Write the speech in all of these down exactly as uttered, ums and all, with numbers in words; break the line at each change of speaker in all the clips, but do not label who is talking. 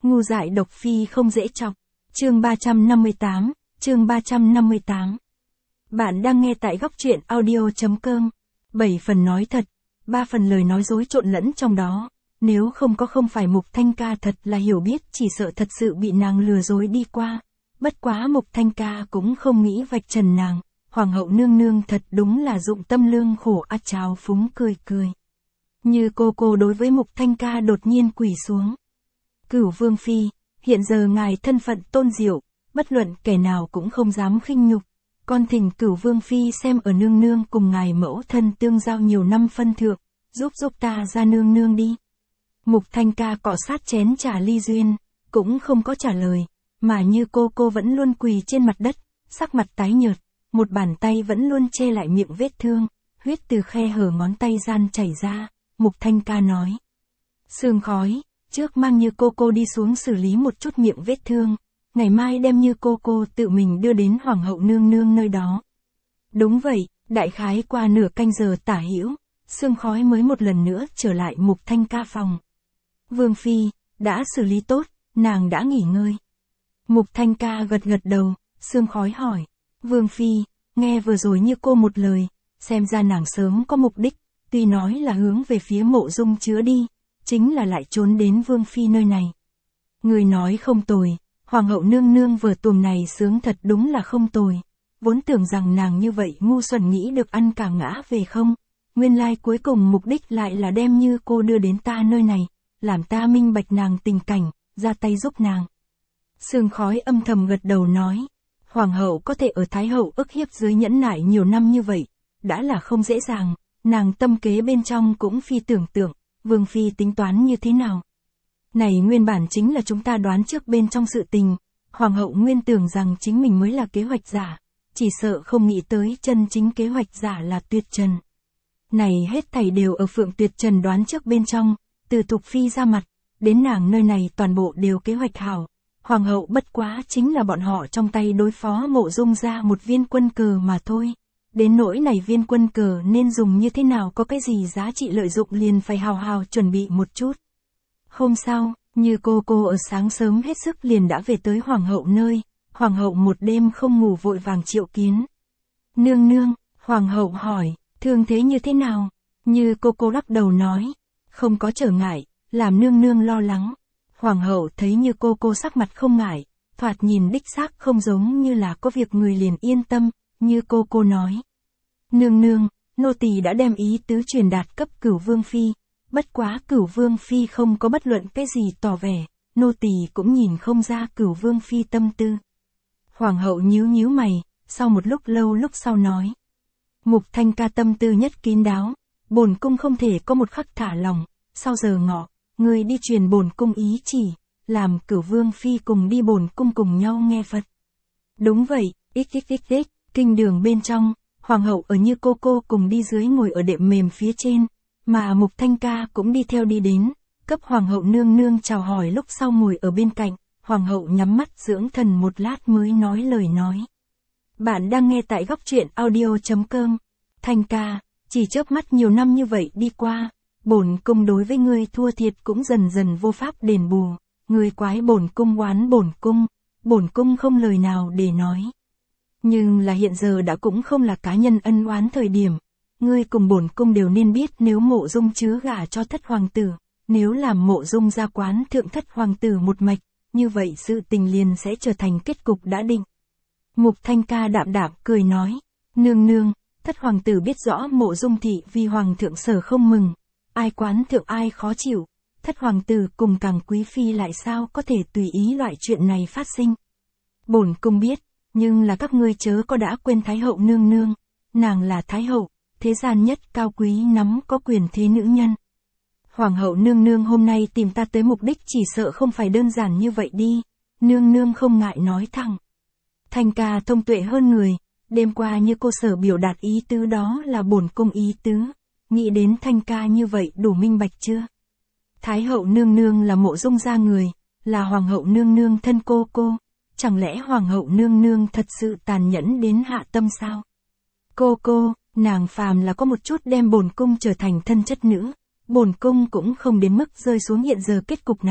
Ngu dại độc phi không dễ chọc. Chương ba trăm năm mươi tám, chương ba trăm năm mươi tám. Bạn đang nghe tại góc truyện audio.com. bảy phần nói thật, ba phần lời nói dối trộn lẫn trong đó. Nếu không có không phải Mục Thanh Ca thật là hiểu biết, chỉ sợ thật sự bị nàng lừa dối đi qua. Bất quá Mục Thanh Ca cũng không nghĩ vạch trần nàng. Hoàng hậu nương nương thật đúng là dụng tâm lương khổ a. Trào phúng cười cười. Như cô cô đối với Mục Thanh Ca đột nhiên quỳ xuống. Cửu vương phi, hiện giờ ngài thân phận tôn diệu, bất luận kẻ nào cũng không dám khinh nhục. Con thỉnh Cửu vương phi xem ở nương nương cùng ngài mẫu thân tương giao nhiều năm phân thượng, giúp giúp ta ra nương nương đi. Mục Thanh Ca cọ sát chén trà ly duyên, cũng không có trả lời, mà như cô cô vẫn luôn quỳ trên mặt đất, sắc mặt tái nhợt, một bàn tay vẫn luôn che lại miệng vết thương, huyết từ khe hở ngón tay gian chảy ra. Mục Thanh Ca nói: Sương Khói, trước mang Như cô cô đi xuống xử lý một chút miệng vết thương, ngày mai đem Như cô cô tự mình đưa đến Hoàng hậu nương nương nơi đó. Đúng vậy, đại khái qua nửa canh giờ tả hữu, Sương Khói mới một lần nữa trở lại Mục Thanh Ca phòng. Vương phi, đã xử lý tốt, nàng đã nghỉ ngơi. Mục Thanh Ca gật gật đầu. Sương Khói hỏi: Vương phi, nghe vừa rồi Như cô một lời, xem ra nàng sớm có mục đích, tuy nói là hướng về phía Mộ Dung Chứa đi, chính là lại trốn đến Vương phi nơi này. Người nói không tồi, Hoàng hậu nương nương vừa tuồng này sướng thật đúng là không tồi. Vốn tưởng rằng nàng như vậy ngu xuẩn nghĩ được ăn cả ngã về không, nguyên lai cuối cùng mục đích lại là đem Như cô đưa đến ta nơi này, làm ta minh bạch nàng tình cảnh, ra tay giúp nàng. Sương Khói âm thầm gật đầu nói: Hoàng hậu có thể ở Thái hậu ức hiếp dưới nhẫn nại nhiều năm như vậy, đã là không dễ dàng, nàng tâm kế bên trong cũng phi tưởng tượng, Vương phi tính toán như thế nào. Này nguyên bản chính là chúng ta đoán trước bên trong sự tình, Hoàng hậu nguyên tưởng rằng chính mình mới là kế hoạch giả, chỉ sợ không nghĩ tới chân chính kế hoạch giả là Tuyệt Trần. Này hết thảy đều ở Phượng Tuyệt Trần đoán trước bên trong, từ Thục phi ra mặt, đến nàng nơi này toàn bộ đều kế hoạch hảo. Hoàng hậu bất quá chính là bọn họ trong tay đối phó Mộ Dung ra một viên quân cờ mà thôi. Đến nỗi này viên quân cờ nên dùng như thế nào, có cái gì giá trị lợi dụng liền phải hào hào chuẩn bị một chút. Hôm sau, Như cô cô ở sáng sớm hết sức liền đã về tới Hoàng hậu nơi. Hoàng hậu một đêm không ngủ vội vàng triệu kiến. Nương nương, Hoàng hậu hỏi, thương thế như thế nào? Như cô cô lắc đầu nói: Không có trở ngại, làm nương nương lo lắng. Hoàng hậu thấy Như cô cô sắc mặt không ngại, thoạt nhìn đích xác không giống như là có việc, người liền yên tâm. Như cô cô nói: Nương nương, nô tỳ đã đem ý tứ truyền đạt cấp Cửu vương phi, bất quá Cửu vương phi không có bất luận cái gì tỏ vẻ, nô tỳ cũng nhìn không ra Cửu vương phi tâm tư. Hoàng hậu nhíu nhíu mày, sau một lúc lâu lúc sau nói: Mục Thanh Ca tâm tư nhất kín đáo, bổn cung không thể có một khắc thả lòng, sau giờ ngọ, người đi truyền bổn cung ý chỉ, làm Cửu vương phi cùng đi bổn cung cùng nhau nghe Phật. Đúng vậy, xxxx, kinh đường bên trong, Hoàng hậu ở Như cô cô cùng đi dưới ngồi ở đệm mềm phía trên, mà Mục Thanh Ca cũng đi theo đi đến, cấp Hoàng hậu nương nương chào hỏi lúc sau ngồi ở bên cạnh. Hoàng hậu nhắm mắt dưỡng thần một lát mới nói lời nói. Bạn đang nghe tại góc truyện audio.com. Thanh ca, chỉ chớp mắt nhiều năm như vậy đi qua, bổn cung đối với ngươi thua thiệt cũng dần dần vô pháp đền bù, ngươi quái bổn cung oán bổn cung, bổn cung không lời nào để nói. Nhưng là hiện giờ đã cũng không là cá nhân ân oán thời điểm, ngươi cùng bổn cung đều nên biết, nếu Mộ Dung Chứa gả cho thất hoàng tử, nếu làm Mộ Dung gia quán thượng thất hoàng tử một mạch, như vậy sự tình liền sẽ trở thành kết cục đã định. Mục Thanh Ca đạm đạm cười nói: Nương nương, thất hoàng tử biết rõ Mộ Dung thị vì hoàng thượng sở không mừng, ai quán thượng ai khó chịu, thất hoàng tử cùng càng quý phi lại sao có thể tùy ý loại chuyện này phát sinh. Bổn cung biết, nhưng là các ngươi chớ có đã quên Thái hậu nương nương, nàng là Thái hậu, thế gian nhất cao quý nắm có quyền thế nữ nhân. Hoàng hậu nương nương hôm nay tìm ta tới mục đích chỉ sợ không phải đơn giản như vậy đi, nương nương không ngại nói thẳng. Thanh ca thông tuệ hơn người, đêm qua Như cô sở biểu đạt ý tứ đó là bổn cung ý tứ, nghĩ đến Thanh ca như vậy đủ minh bạch chưa? Thái hậu nương nương là Mộ Dung gia người, là Hoàng hậu nương nương thân cô cô, chẳng lẽ Hoàng hậu nương nương thật sự tàn nhẫn đến hạ tâm sao? Cô cô, nàng phàm là có một chút đem bổn cung trở thành thân chất nữ, bổn cung cũng không đến mức rơi xuống hiện giờ kết cục này,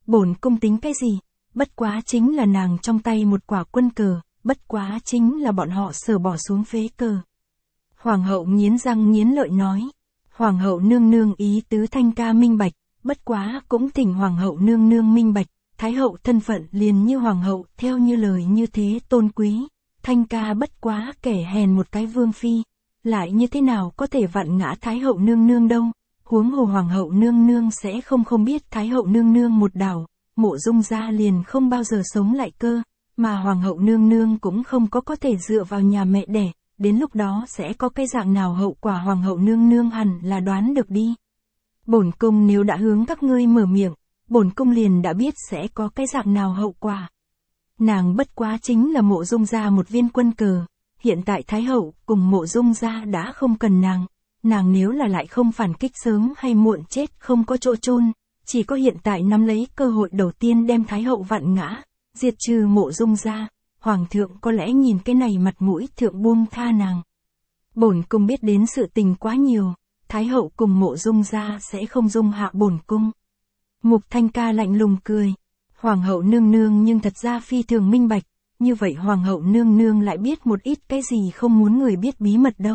bổn cung tính cái gì, bất quá chính là nàng trong tay một quả quân cờ, bất quá chính là bọn họ sờ bỏ xuống phế cờ. Hoàng hậu nghiến răng nghiến lợi nói. Hoàng hậu nương nương ý tứ Thanh ca minh bạch, bất quá cũng thỉnh hoàng hậu nương nương minh bạch, thái hậu thân phận liền như hoàng hậu, theo như lời như thế tôn quý, Thanh ca bất quá kẻ hèn một cái vương phi, lại như thế nào có thể vặn ngã thái hậu nương nương đâu, huống hồ hoàng hậu nương nương sẽ không không biết thái hậu nương nương một đảo, Mộ Dung gia liền không bao giờ sống lại cơ, mà hoàng hậu nương nương cũng không có có thể dựa vào nhà mẹ đẻ. Đến lúc đó sẽ có cái dạng nào hậu quả hoàng hậu nương nương hẳn là đoán được đi. Bổn cung nếu đã hướng các ngươi mở miệng, bổn cung liền đã biết sẽ có cái dạng nào hậu quả. Nàng bất quá chính là Mộ Dung gia một viên quân cờ, hiện tại Thái hậu cùng Mộ Dung gia đã không cần nàng, nàng nếu là lại không phản kích sớm hay muộn chết không có chỗ chôn, chỉ có hiện tại nắm lấy cơ hội đầu tiên đem Thái hậu vặn ngã, diệt trừ Mộ Dung gia. Hoàng thượng có lẽ nhìn cái này mặt mũi thượng buông tha nàng. Bổn cung biết đến sự tình quá nhiều, Thái hậu cùng Mộ Dung gia sẽ không dung hạ bổn cung. Mục Thanh ca lạnh lùng cười. Hoàng hậu nương nương nhưng thật ra phi thường minh bạch, như vậy hoàng hậu nương nương lại biết một ít cái gì không muốn người biết bí mật đâu.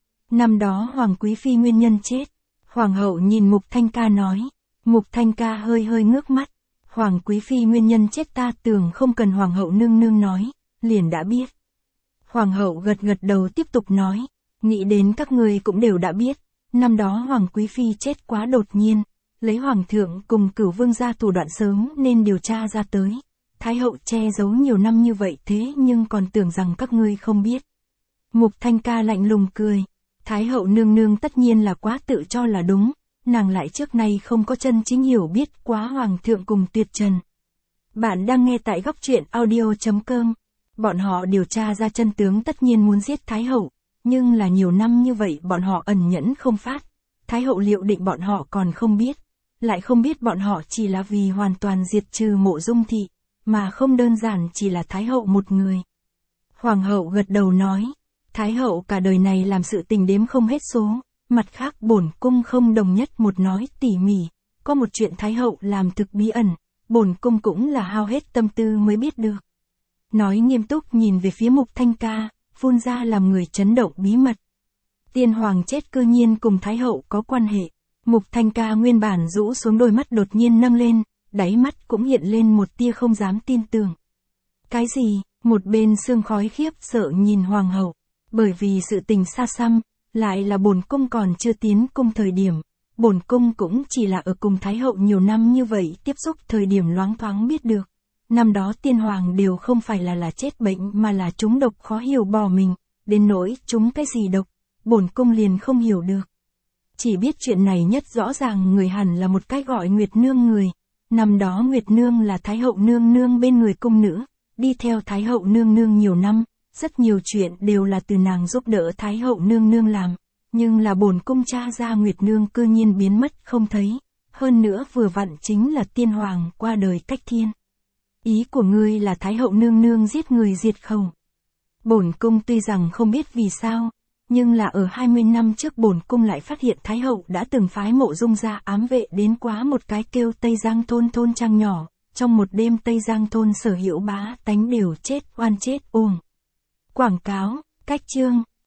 Năm đó hoàng quý phi nguyên nhân chết. Hoàng hậu nhìn Mục Thanh ca nói. Mục Thanh ca hơi hơi ngước mắt. Hoàng quý phi nguyên nhân chết ta tưởng không cần hoàng hậu nương nương nói, liền đã biết. Hoàng hậu gật gật đầu tiếp tục nói, nghĩ đến các người cũng đều đã biết, năm đó hoàng quý phi chết quá đột nhiên, lấy hoàng thượng cùng Cửu vương gia thủ đoạn sớm nên điều tra ra tới. Thái hậu che giấu nhiều năm như vậy thế nhưng còn tưởng rằng các ngươi không biết. Mục Thanh ca lạnh lùng cười, Thái hậu nương nương tất nhiên là quá tự cho là đúng. Nàng lại trước nay không có chân chính hiểu biết quá hoàng thượng cùng tuyệt trần. Bạn đang nghe tại góc truyện audio chấm com. Bọn họ điều tra ra chân tướng tất nhiên muốn giết Thái hậu, nhưng là nhiều năm như vậy bọn họ ẩn nhẫn không phát. Thái hậu liệu định bọn họ còn không biết, lại không biết bọn họ chỉ là vì hoàn toàn diệt trừ Mộ Dung thị, mà không đơn giản chỉ là Thái hậu một người. Hoàng hậu gật đầu nói, Thái hậu cả đời này làm sự tình đếm không hết số. Mặt khác bổn cung không đồng nhất một nói tỉ mỉ, có một chuyện Thái hậu làm thực bí ẩn, bổn cung cũng là hao hết tâm tư mới biết được. Nói nghiêm túc nhìn về phía Mục Thanh ca, phun ra làm người chấn động bí mật. Tiên hoàng chết cư nhiên cùng Thái hậu có quan hệ. Mục Thanh ca nguyên bản rũ xuống đôi mắt đột nhiên nâng lên, đáy mắt cũng hiện lên một tia không dám tin tưởng. Cái gì? Một bên sương khói khiếp sợ nhìn hoàng hậu, bởi vì sự tình xa xăm. Lại là bổn cung còn chưa tiến cung thời điểm, bổn cung cũng chỉ là ở cùng Thái hậu nhiều năm như vậy tiếp xúc thời điểm loáng thoáng biết được. Năm đó tiên hoàng đều không phải là là chết bệnh mà là trúng độc khó hiểu bỏ mình, đến nỗi trúng cái gì độc, bổn cung liền không hiểu được. Chỉ biết chuyện này nhất rõ ràng người hẳn là một cái gọi Nguyệt Nương người, năm đó Nguyệt Nương là Thái hậu nương nương bên người cung nữ, đi theo Thái hậu nương nương nhiều năm. Rất nhiều chuyện đều là từ nàng giúp đỡ Thái hậu nương nương làm, nhưng là bổn cung tra ra Nguyệt Nương cư nhiên biến mất không thấy, hơn nữa vừa vặn chính là tiên hoàng qua đời cách thiên. Ý của ngươi là Thái hậu nương nương giết người diệt khẩu. Bổn cung tuy rằng không biết vì sao, nhưng là ở hai mươi năm trước bổn cung lại phát hiện Thái hậu đã từng phái Mộ Dung gia ám vệ đến quá một cái kêu Tây Giang thôn thôn trang nhỏ, trong một đêm Tây Giang thôn sở hữu bá tánh đều chết oan chết uổng. Quảng cáo, cách chương